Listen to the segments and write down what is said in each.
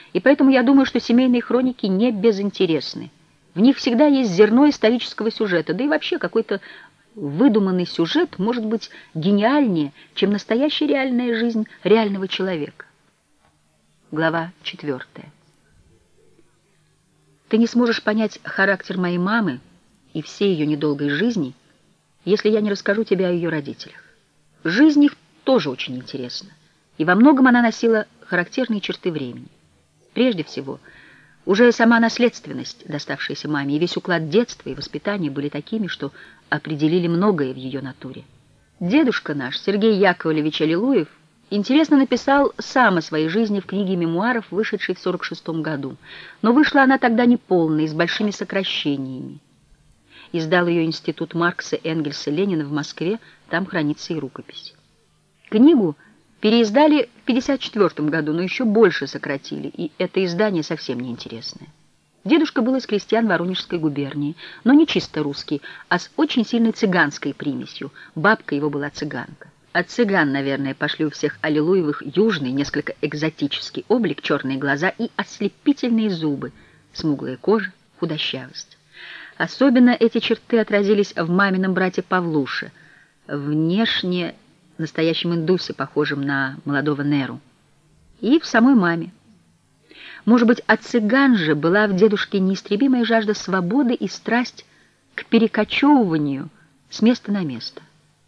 и поэтому я думаю, что семейные хроники не безинтересны. В них всегда есть зерно исторического сюжета, да и вообще какой-то выдуманный сюжет может быть гениальнее, чем настоящая реальная жизнь реального человека. Глава 4. Ты не сможешь понять характер моей мамы и всей ее недолгой жизни, если я не расскажу тебе о ее родителях. Жизнь их тоже очень интересна, и во многом она носила характерные черты времени. Прежде всего, уже сама наследственность, доставшаяся маме, и весь уклад детства и воспитания были такими, что определили многое в ее натуре. Дедушка наш, Сергей Яковлевич Аллилуев, интересно написал сам о своей жизни в книге мемуаров, вышедшей в 1946 году, но вышла она тогда неполной, с большими сокращениями. Издал ее Институт Маркса, Энгельса, Ленина в Москве, там хранится и рукопись. Книгу переиздали в 1954 году, но еще больше сократили, и это издание совсем неинтересное. Дедушка был из крестьян Воронежской губернии, но не чисто русский, а с очень сильной цыганской примесью. Бабка его была цыганка. От цыган, наверное, пошли у всех Аллилуевых южный, несколько экзотический облик, черные глаза и ослепительные зубы, смуглая кожа, худощавость. Особенно эти черты отразились в мамином брате Павлуше, внешне настоящем индусе, похожем на молодого Неру, и в самой маме. Может быть, от цыган же была в дедушке неистребимая жажда свободы и страсть к перекочевыванию с места на место.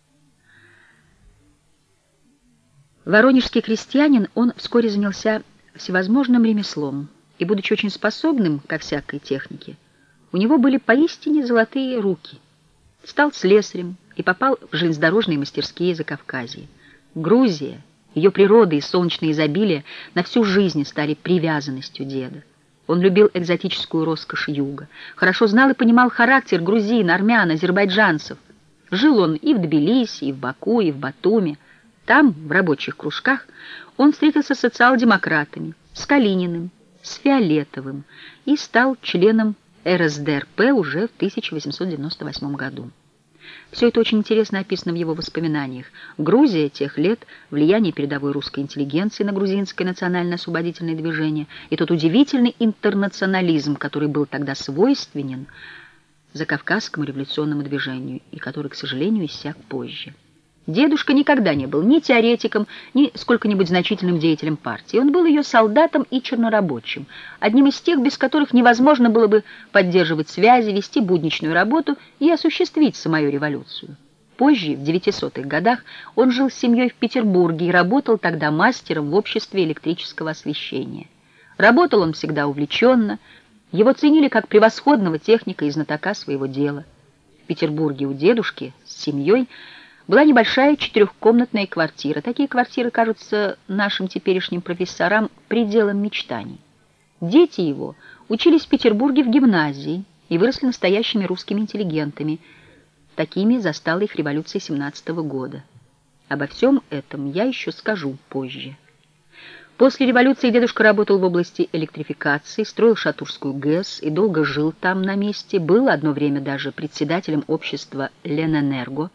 Воронежский крестьянин, он вскоре занялся всевозможным ремеслом, и, будучи очень способным ко всякой технике, у него были поистине золотые руки. Стал слесарем и попал в железнодорожные мастерские Закавказья. Грузия, ее природа и солнечное изобилие на всю жизнь стали привязанностью деда. Он любил экзотическую роскошь юга, хорошо знал и понимал характер грузин, армян, азербайджанцев. Жил он и в Тбилиси, и в Баку, и в Батуми. Там, в рабочих кружках, он встретился с социал-демократами, с Калининым, с Фиолетовым и стал членом РСДРП уже в 1898 году. Все это очень интересно описано в его воспоминаниях. Грузия тех лет, влияние передовой русской интеллигенции на грузинское национально-освободительное движение и тот удивительный интернационализм, который был тогда свойственен закавказскому революционному движению и который, к сожалению, иссяк позже. Дедушка никогда не был ни теоретиком, ни сколько-нибудь значительным деятелем партии. Он был ее солдатом и чернорабочим, одним из тех, без которых невозможно было бы поддерживать связи, вести будничную работу и осуществить самую революцию. Позже, в 900-х годах, он жил с семьей в Петербурге и работал тогда мастером в обществе электрического освещения. Работал он всегда увлеченно, его ценили как превосходного техника и знатока своего дела. В Петербурге у дедушки с семьей была небольшая 4-комнатная квартира. Такие квартиры кажутся нашим теперешним профессорам пределом мечтаний. Дети его учились в Петербурге в гимназии и выросли настоящими русскими интеллигентами. Такими застала их революция 17-го года. Обо всем этом я еще скажу позже. После революции дедушка работал в области электрификации, строил Шатурскую ГЭС и долго жил там на месте. Был одно время даже председателем общества «Ленэнерго».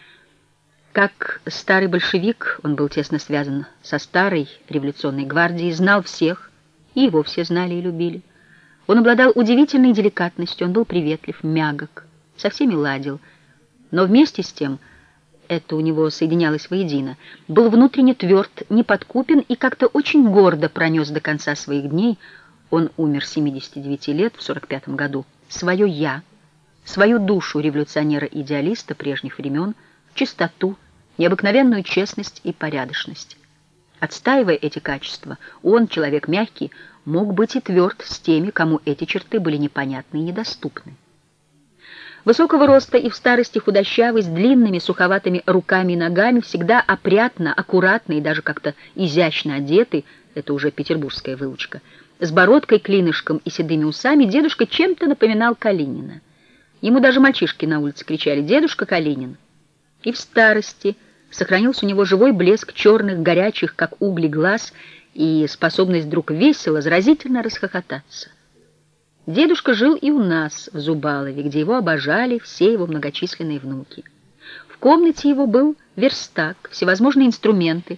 Как старый большевик, он был тесно связан со старой революционной гвардией, знал всех, и его все знали и любили. Он обладал удивительной деликатностью, он был приветлив, мягок, со всеми ладил, но вместе с тем, это у него соединялось воедино, был внутренне тверд, неподкупен и как-то очень гордо пронес до конца своих дней, он умер 79 лет в 45 году, свое «я», свою душу революционера-идеалиста прежних времен, чистоту, необыкновенную честность и порядочность. Отстаивая эти качества, он, человек мягкий, мог быть и тверд с теми, кому эти черты были непонятны и недоступны. Высокого роста и в старости худощавый, с длинными суховатыми руками и ногами, всегда опрятно, аккуратно и даже как-то изящно одетый, это уже петербургская выучка, с бородкой, клинышком и седыми усами, дедушка чем-то напоминал Калинина. Ему даже мальчишки на улице кричали «Дедушка Калинин!». И в старости сохранился у него живой блеск черных, горячих, как угли, глаз и способность вдруг весело, заразительно расхохотаться. Дедушка жил и у нас, в Зубалове, где его обожали все его многочисленные внуки. В комнате его был верстак, всевозможные инструменты,